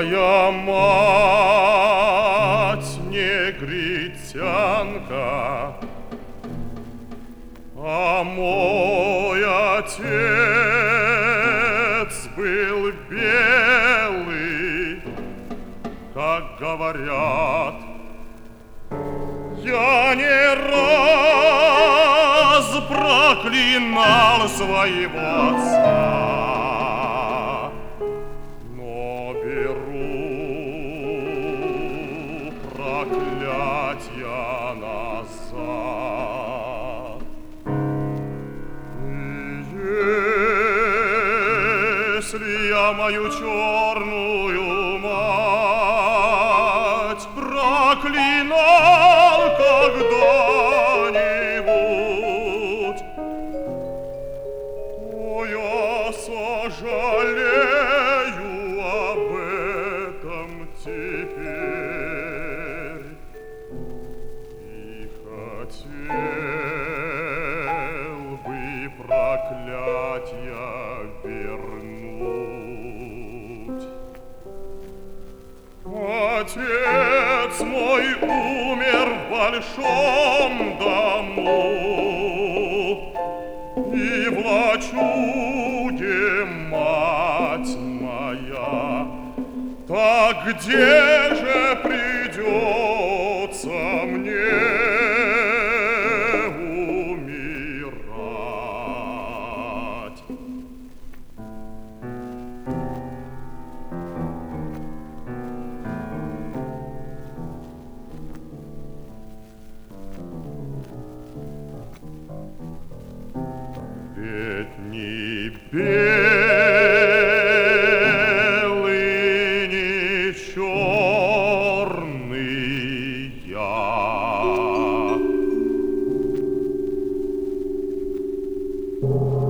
Моя мать негритянка, а мой отец был белый, как говорят. Я не раз проклинал своего отца, но беру проклятья назад. И если я мою черную мать проклинал когда-нибудь, то я сожалею об этом теперь и хотел бы проклятья вернуть. Отец мой умер в большом дому, и в лачуге мать моя. Так где же придется мне умирать? Ведь ни белый, ни черный я.